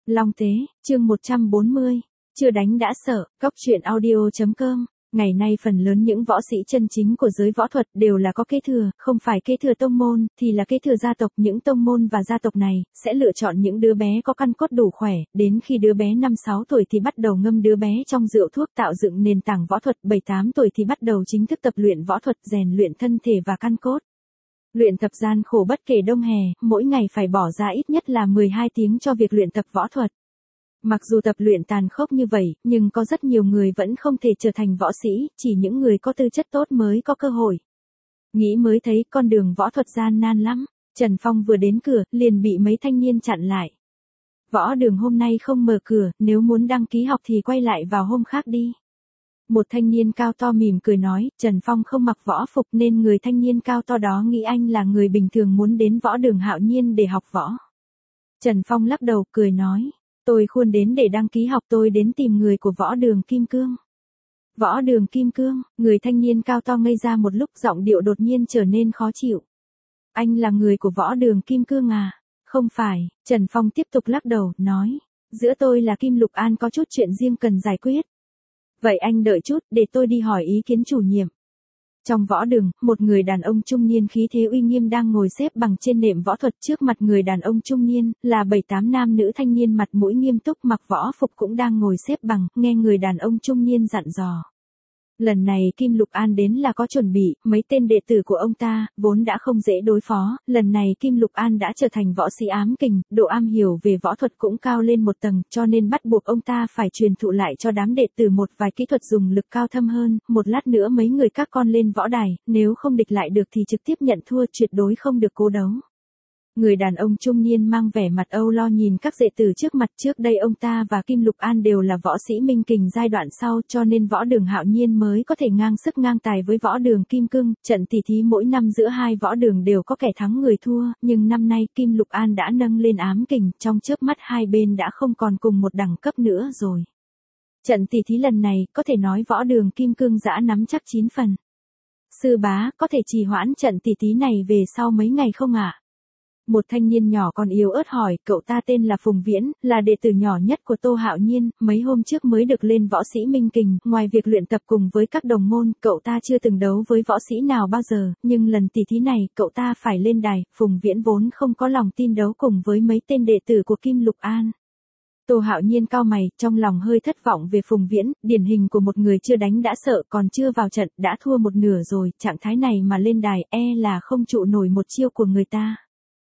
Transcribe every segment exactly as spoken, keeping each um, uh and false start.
Long Tế, chương một trăm bốn mươi, chưa đánh đã sợ, góc truyện audio chấm com. Ngày nay phần lớn những võ sĩ chân chính của giới võ thuật đều là có kế thừa, không phải kế thừa tông môn, thì là kế thừa gia tộc. Những tông môn và gia tộc này, sẽ lựa chọn những đứa bé có căn cốt đủ khỏe, đến khi đứa bé năm sáu tuổi thì bắt đầu ngâm đứa bé trong rượu thuốc tạo dựng nền tảng võ thuật, bảy tám tuổi thì bắt đầu chính thức tập luyện võ thuật, rèn luyện thân thể và căn cốt. Luyện tập gian khổ bất kể đông hè, mỗi ngày phải bỏ ra ít nhất là mười hai tiếng cho việc luyện tập võ thuật. Mặc dù tập luyện tàn khốc như vậy, nhưng có rất nhiều người vẫn không thể trở thành võ sĩ, chỉ những người có tư chất tốt mới có cơ hội. Nghĩ mới thấy con đường võ thuật gian nan lắm, Trần Phong vừa đến cửa, liền bị mấy thanh niên chặn lại. Võ đường hôm nay không mở cửa, nếu muốn đăng ký học thì quay lại vào hôm khác đi. Một thanh niên cao to mỉm cười nói, Trần Phong không mặc võ phục nên người thanh niên cao to đó nghĩ anh là người bình thường muốn đến võ đường Hạo Nhiên để học võ. Trần Phong lắc đầu cười nói, tôi khuôn đến để đăng ký học, tôi đến tìm người của võ đường Kim Cương. Võ đường Kim Cương, người thanh niên cao to ngây ra một lúc, giọng điệu đột nhiên trở nên khó chịu. Anh là người của võ đường Kim Cương à? Không phải, Trần Phong tiếp tục lắc đầu, nói, giữa tôi là Kim Lục An có chút chuyện riêng cần giải quyết. Vậy anh đợi chút, để tôi đi hỏi ý kiến chủ nhiệm. Trong võ đường, một người đàn ông trung niên khí thế uy nghiêm đang ngồi xếp bằng trên nệm võ thuật, trước mặt người đàn ông trung niên, là bảy tám nam nữ thanh niên mặt mũi nghiêm túc mặc võ phục cũng đang ngồi xếp bằng, nghe người đàn ông trung niên dặn dò. Lần này Kim Lục An đến là có chuẩn bị, mấy tên đệ tử của ông ta, vốn đã không dễ đối phó, lần này Kim Lục An đã trở thành võ sĩ ám kình, độ am hiểu về võ thuật cũng cao lên một tầng, cho nên bắt buộc ông ta phải truyền thụ lại cho đám đệ tử một vài kỹ thuật dùng lực cao thâm hơn, một lát nữa mấy người các con lên võ đài, nếu không địch lại được thì trực tiếp nhận thua, tuyệt đối không được cố đấu. Người đàn ông trung niên mang vẻ mặt âu lo nhìn các đệ tử trước mặt, trước đây ông ta và Kim Lục An đều là võ sĩ minh kình giai đoạn sau, cho nên võ đường Hạo Nhiên mới có thể ngang sức ngang tài với võ đường Kim Cương, trận tỷ thí mỗi năm giữa hai võ đường đều có kẻ thắng người thua, nhưng năm nay Kim Lục An đã nâng lên ám kình, trong chớp mắt hai bên đã không còn cùng một đẳng cấp nữa rồi. Trận tỷ thí lần này, có thể nói võ đường Kim Cương dã nắm chắc chín phần. Sư bá, có thể trì hoãn trận tỷ thí này về sau mấy ngày không ạ? Một thanh niên nhỏ còn yếu ớt hỏi, cậu ta tên là Phùng Viễn, là đệ tử nhỏ nhất của Tô Hạo Nhiên, mấy hôm trước mới được lên võ sĩ minh kình, ngoài việc luyện tập cùng với các đồng môn, cậu ta chưa từng đấu với võ sĩ nào bao giờ, nhưng lần tỷ thí này, cậu ta phải lên đài, Phùng Viễn vốn không có lòng tin đấu cùng với mấy tên đệ tử của Kim Lục An. Tô Hạo Nhiên cau mày, trong lòng hơi thất vọng về Phùng Viễn, điển hình của một người chưa đánh đã sợ, còn chưa vào trận, đã thua một nửa rồi, trạng thái này mà lên đài, e là không trụ nổi một chiêu của người ta.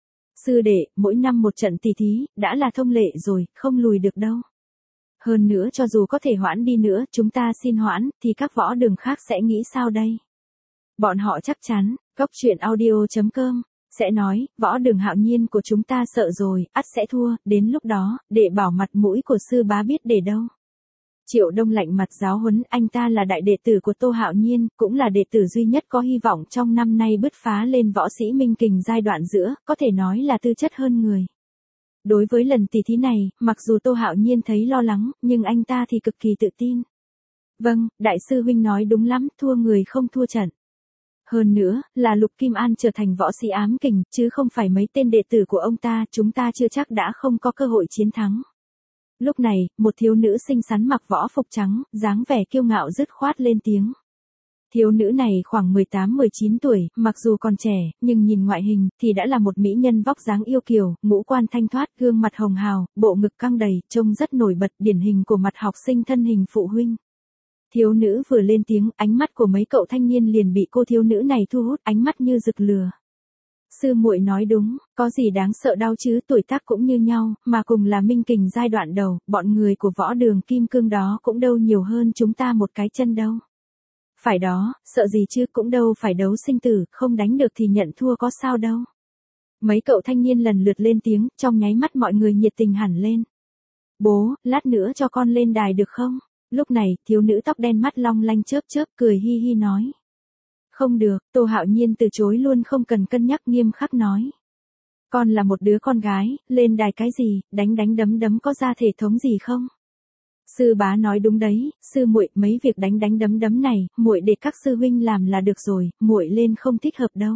Sư đệ, mỗi năm một trận tỷ thí, đã là thông lệ rồi, không lùi được đâu. Hơn nữa cho dù có thể hoãn đi nữa, chúng ta xin hoãn, thì các võ đường khác sẽ nghĩ sao đây? Bọn họ chắc chắn, góc truyện audio chấm com, sẽ nói, võ đường Hạo Nhiên của chúng ta sợ rồi, ắt sẽ thua, đến lúc đó, để bảo mặt mũi của sư bá biết để đâu. Triệu Đông lạnh mặt giáo huấn, anh ta là đại đệ tử của Tô Hạo Nhiên, cũng là đệ tử duy nhất có hy vọng trong năm nay bứt phá lên võ sĩ minh kình giai đoạn giữa, có thể nói là tư chất hơn người. Đối với lần tỷ thí này, mặc dù Tô Hạo Nhiên thấy lo lắng, nhưng anh ta thì cực kỳ tự tin. Vâng, đại sư huynh nói đúng lắm, thua người không thua trận. Hơn nữa, là Lục Kim An trở thành võ sĩ ám kình, chứ không phải mấy tên đệ tử của ông ta, chúng ta chưa chắc đã không có cơ hội chiến thắng. Lúc này, một thiếu nữ xinh xắn mặc võ phục trắng, dáng vẻ kiêu ngạo dứt khoát lên tiếng. Thiếu nữ này khoảng mười tám mười chín tuổi, mặc dù còn trẻ, nhưng nhìn ngoại hình, thì đã là một mỹ nhân vóc dáng yêu kiều, ngũ quan thanh thoát, gương mặt hồng hào, bộ ngực căng đầy, trông rất nổi bật, điển hình của mặt học sinh thân hình phụ huynh. Thiếu nữ vừa lên tiếng, ánh mắt của mấy cậu thanh niên liền bị cô thiếu nữ này thu hút, ánh mắt như rực lửa. Sư muội nói đúng, có gì đáng sợ đau chứ, tuổi tác cũng như nhau, mà cùng là minh kình giai đoạn đầu, bọn người của võ đường Kim Cương đó cũng đâu nhiều hơn chúng ta một cái chân đâu. Phải đó, sợ gì chứ, cũng đâu phải đấu sinh tử, không đánh được thì nhận thua có sao đâu. Mấy cậu thanh niên lần lượt lên tiếng, trong nháy mắt mọi người nhiệt tình hẳn lên. Bố, lát nữa cho con lên đài được không? Lúc này, thiếu nữ tóc đen mắt long lanh chớp chớp cười hi hi nói. Không được, Tô Hạo Nhiên từ chối luôn không cần cân nhắc, nghiêm khắc nói. Con là một đứa con gái, lên đài cái gì, đánh đánh đấm đấm có ra thể thống gì không? Sư bá nói đúng đấy, sư muội, mấy việc đánh đánh đấm đấm này, muội để các sư huynh làm là được rồi, muội lên không thích hợp đâu.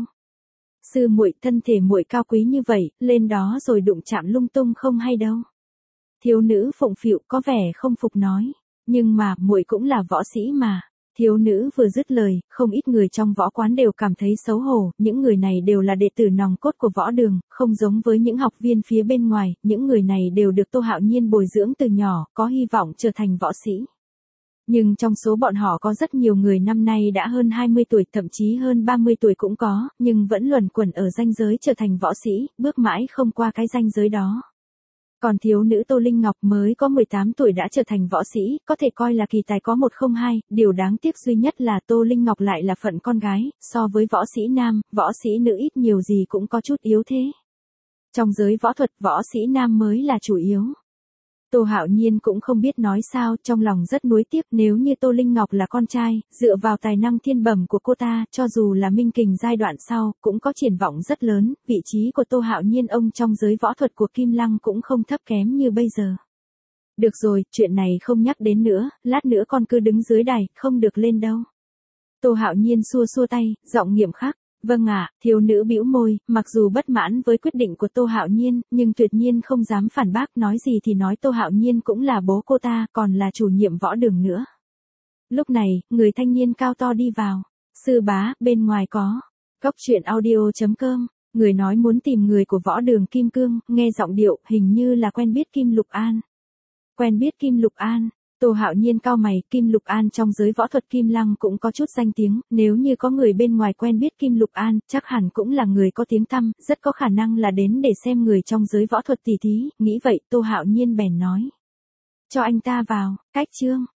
Sư muội, thân thể muội cao quý như vậy, lên đó rồi đụng chạm lung tung không hay đâu. Thiếu nữ phụng phịu có vẻ không phục nói. Nhưng mà, muội cũng là võ sĩ mà. Thiếu nữ vừa dứt lời, không ít người trong võ quán đều cảm thấy xấu hổ, những người này đều là đệ tử nòng cốt của võ đường, không giống với những học viên phía bên ngoài, những người này đều được Tô Hạo Nhiên bồi dưỡng từ nhỏ, có hy vọng trở thành võ sĩ. Nhưng trong số bọn họ có rất nhiều người năm nay đã hơn hai mươi tuổi, thậm chí hơn ba mươi tuổi cũng có, nhưng vẫn luẩn quẩn ở ranh giới trở thành võ sĩ, bước mãi không qua cái ranh giới đó. Còn thiếu nữ Tô Linh Ngọc mới có mười tám tuổi đã trở thành võ sĩ, có thể coi là kỳ tài có một không hai, điều đáng tiếc duy nhất là Tô Linh Ngọc lại là phận con gái, so với võ sĩ nam, võ sĩ nữ ít nhiều gì cũng có chút yếu thế. Trong giới võ thuật, võ sĩ nam mới là chủ yếu. Tô Hạo Nhiên cũng không biết nói sao, trong lòng rất nuối tiếc, nếu như Tô Linh Ngọc là con trai, dựa vào tài năng thiên bẩm của cô ta, cho dù là minh kình giai đoạn sau, cũng có triển vọng rất lớn, vị trí của Tô Hạo Nhiên ông trong giới võ thuật của Kim Lăng cũng không thấp kém như bây giờ. Được rồi, chuyện này không nhắc đến nữa, lát nữa con cứ đứng dưới đài, không được lên đâu. Tô Hạo Nhiên xua xua tay, giọng nghiêm khắc. Vâng ạ, thiếu nữ bĩu môi, mặc dù bất mãn với quyết định của Tô Hạo Nhiên, nhưng tuyệt nhiên không dám phản bác, nói gì thì nói, Tô Hạo Nhiên cũng là bố cô ta, còn là chủ nhiệm võ đường nữa. Lúc này, người thanh niên cao to đi vào. Sư bá, bên ngoài có. Cốc truyện audio chấm com, người nói muốn tìm người của võ đường Kim Cương, nghe giọng điệu, hình như là quen biết Kim Lục An. Quen biết Kim Lục An. Tô Hạo Nhiên cau mày, Kim Lục An trong giới võ thuật Kim Lăng cũng có chút danh tiếng, nếu như có người bên ngoài quen biết Kim Lục An, chắc hẳn cũng là người có tiếng tăm, rất có khả năng là đến để xem người trong giới võ thuật tỉ thí, nghĩ vậy, Tô Hạo Nhiên bèn nói. Cho anh ta vào, cách chương.